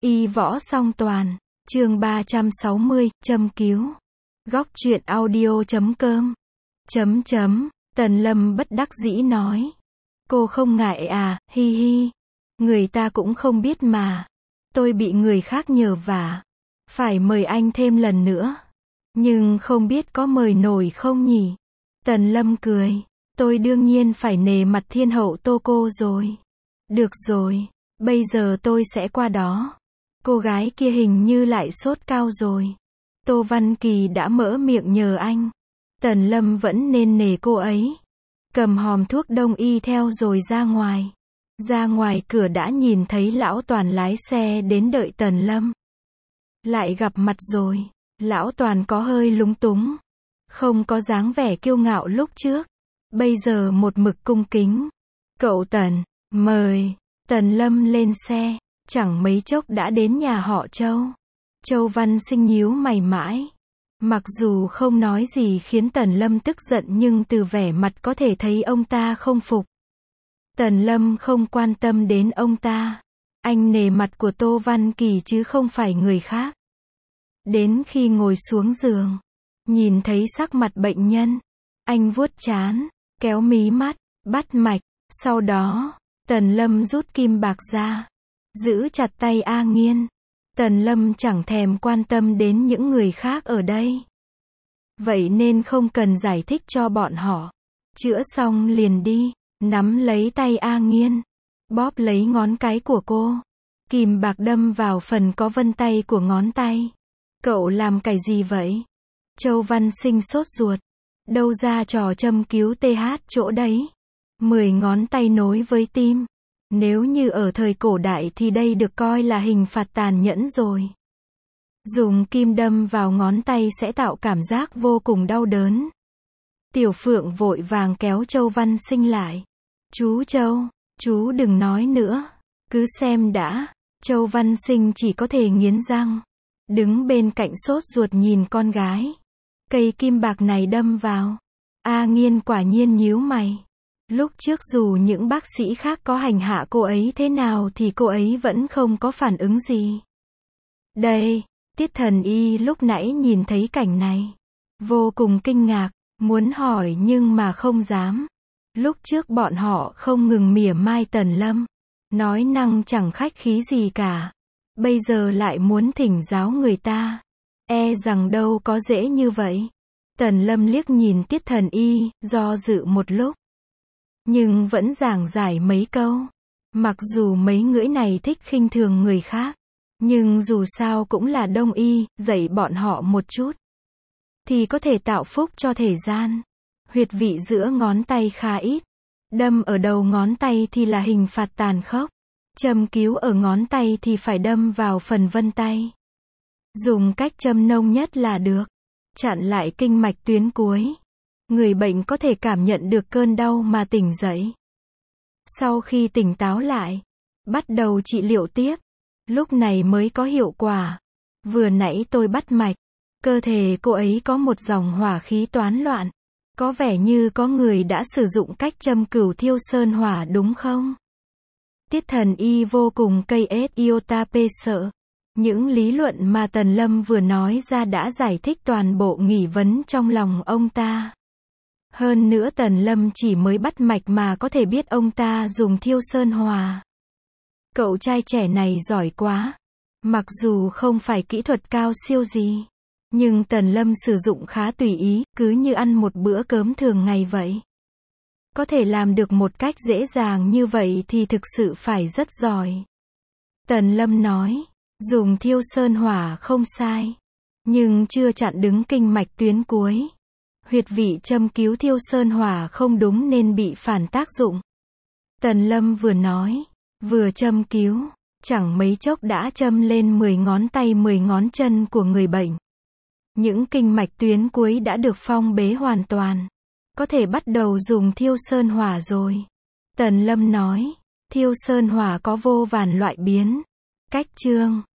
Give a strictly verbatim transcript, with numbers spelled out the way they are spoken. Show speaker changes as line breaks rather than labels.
Y võ song toàn, chương ba trăm sáu mươi, châm cứu. Góc truyện audio chấm com. Chấm chấm, Tần Lâm bất đắc dĩ nói. Cô không ngại à, hi hi. Người ta cũng không biết mà. Tôi bị người khác nhờ vả. Phải mời anh thêm lần nữa. Nhưng không biết có mời nổi không nhỉ? Tần Lâm cười. Tôi đương nhiên phải nể mặt thiên hậu Tô cô rồi. Được rồi, bây giờ tôi sẽ qua đó. Cô gái kia hình như lại sốt cao rồi. Tô Văn Kỳ đã mở miệng nhờ anh. Tần Lâm vẫn nên nể cô ấy. Cầm hòm thuốc đông y theo rồi ra ngoài. Ra ngoài cửa đã nhìn thấy lão Toàn lái xe đến đợi Tần Lâm. Lại gặp mặt rồi. Lão Toàn có hơi lúng túng. Không có dáng vẻ kiêu ngạo lúc trước. Bây giờ một mực cung kính. Cậu Tần, mời. Tần Lâm lên xe. Chẳng mấy chốc đã đến nhà họ Châu. Châu Văn Sinh nhíu mày mãi. Mặc dù không nói gì khiến Tần Lâm tức giận nhưng từ vẻ mặt có thể thấy ông ta không phục. Tần Lâm không quan tâm đến ông ta. Anh nể mặt của Tô Văn Kỳ chứ không phải người khác. Đến khi ngồi xuống giường, nhìn thấy sắc mặt bệnh nhân, anh vuốt trán, kéo mí mắt, bắt mạch. Sau đó, Tần Lâm rút kim bạc ra, giữ chặt tay A Nghiên. Tần Lâm chẳng thèm quan tâm đến những người khác ở đây. Vậy nên không cần giải thích cho bọn họ. Chữa xong liền đi, nắm lấy tay A Nghiên, bóp lấy ngón cái của cô. Kìm bạc đâm vào phần có vân tay của ngón tay. Cậu làm cái gì vậy? Châu Văn Sinh sốt ruột. Đâu ra trò châm cứu tê hát chỗ đấy. Mười ngón tay nối với tim. Nếu như ở thời cổ đại thì đây được coi là hình phạt tàn nhẫn rồi. Dùng kim đâm vào ngón tay sẽ tạo cảm giác vô cùng đau đớn. Tiểu Phượng vội vàng kéo Châu Văn Sinh lại. Chú Châu, chú đừng nói nữa. Cứ xem đã. Châu Văn Sinh chỉ có thể nghiến răng. Đứng bên cạnh sốt ruột nhìn con gái. Cây kim bạc này đâm vào. A Nghiên quả nhiên nhíu mày. Lúc trước dù những bác sĩ khác có hành hạ cô ấy thế nào thì cô ấy vẫn không có phản ứng gì. Đây, Tiết Thần Y lúc nãy nhìn thấy cảnh này. Vô cùng kinh ngạc, muốn hỏi nhưng mà không dám. Lúc trước bọn họ không ngừng mỉa mai Tần Lâm. Nói năng chẳng khách khí gì cả. Bây giờ lại muốn thỉnh giáo người ta. E rằng đâu có dễ như vậy. Tần Lâm liếc nhìn Tiết Thần Y, do dự một lúc. Nhưng vẫn giảng giải mấy câu. Mặc dù mấy ngưỡi này thích khinh thường người khác. Nhưng dù sao cũng là đông y, dạy bọn họ một chút. Thì có thể tạo phúc cho thể gian. Huyệt vị giữa ngón tay khá ít. Đâm ở đầu ngón tay thì là hình phạt tàn khốc. Châm cứu ở ngón tay thì phải đâm vào phần vân tay. Dùng cách châm nông nhất là được. Chặn lại kinh mạch tuyến cuối. Người bệnh có thể cảm nhận được cơn đau mà tỉnh dậy. Sau khi tỉnh táo lại, bắt đầu trị liệu tiếp. Lúc này mới có hiệu quả. Vừa nãy tôi bắt mạch. Cơ thể cô ấy có một dòng hỏa khí toán loạn. Có vẻ như có người đã sử dụng cách châm cửu thiêu sơn hỏa đúng không? Tiết Thần Y vô cùng cây ết iota p sợ. Những lý luận mà Tần Lâm vừa nói ra đã giải thích toàn bộ nghi vấn trong lòng ông ta. Hơn nữa Tần Lâm chỉ mới bắt mạch mà có thể biết ông ta dùng thiêu sơn hỏa. Cậu trai trẻ này giỏi quá. Mặc dù không phải kỹ thuật cao siêu gì. Nhưng Tần Lâm sử dụng khá tùy ý, cứ như ăn một bữa cơm thường ngày vậy. Có thể làm được một cách dễ dàng như vậy thì thực sự phải rất giỏi. Tần Lâm nói, dùng thiêu sơn hỏa không sai. Nhưng chưa chặn đứng kinh mạch tuyến cuối. Huyệt vị châm cứu thiêu sơn hỏa không đúng nên bị phản tác dụng. Tần Lâm vừa nói, vừa châm cứu, chẳng mấy chốc đã châm lên mười ngón tay mười ngón chân của người bệnh. Những kinh mạch tuyến cuối đã được phong bế hoàn toàn. Có thể bắt đầu dùng thiêu sơn hỏa rồi. Tần Lâm nói, thiêu sơn hỏa có vô vàn loại biến, cách chương.